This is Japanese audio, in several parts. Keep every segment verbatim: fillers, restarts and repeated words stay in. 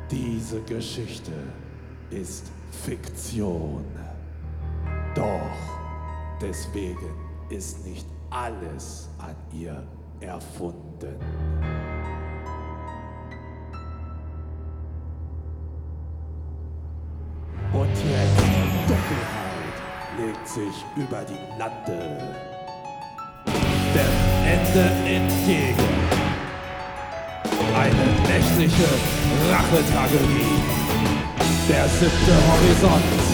Diese Geschichte ist Fiktion. Doch deswegen ist nicht alles an ihr erfunden. Und jetzt Dunkelheit legt sich über die Lande. Dem Ende entgegen. Eine nächtliche Rachetragödie. Der siebte Horizont.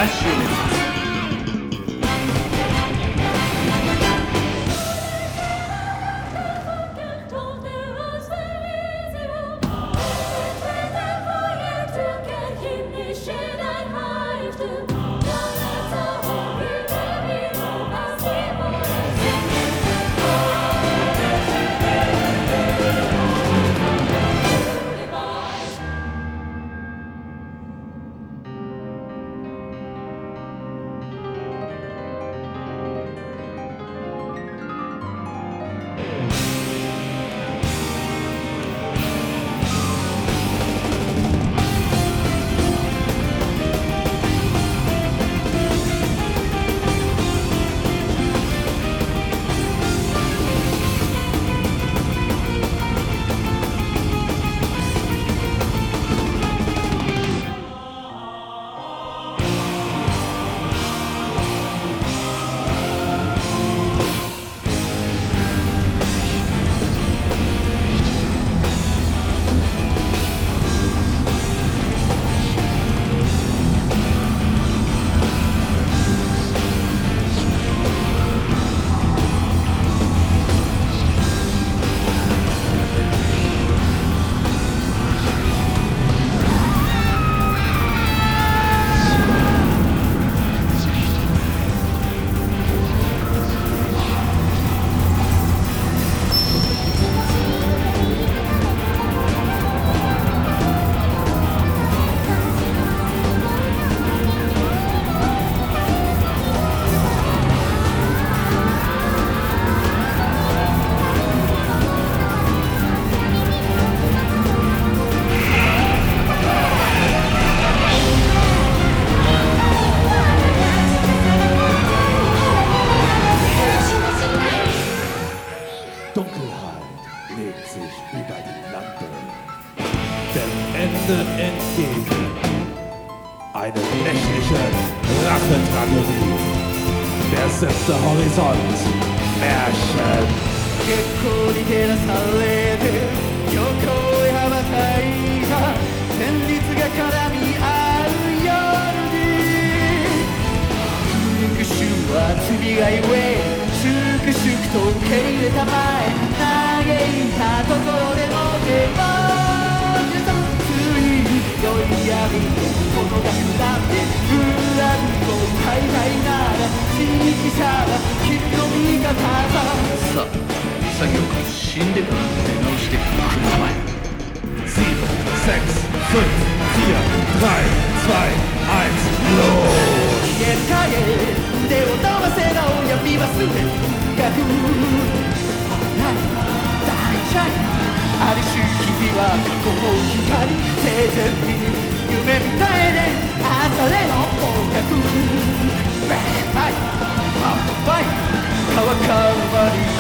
ラッシュを目指す。 Dunkelheit legt sich über die Lande, dem Ende entgegen. Eine nächtliche Rachentragödie. Der siebte Horizont. Märchen. 月光に照らされて横へ羽ばたいた旋律が絡み合う夜に復讐は罪がゆえ粛々と受け入れたまえ嘆いたところでも手放ついに酔いやみてこのガスなんてブランコ買いたいなら地域者は君の味方ださあ潔く死んでから出直してください。 sieben, sechs, fünf, vier, drei, zwei, eins, los! 逃げる影腕を伸ばせろ闇はすべてがくない大チャイある種君は過去の光生前に夢みたいで朝での音楽バックファイトハートファイト川かまり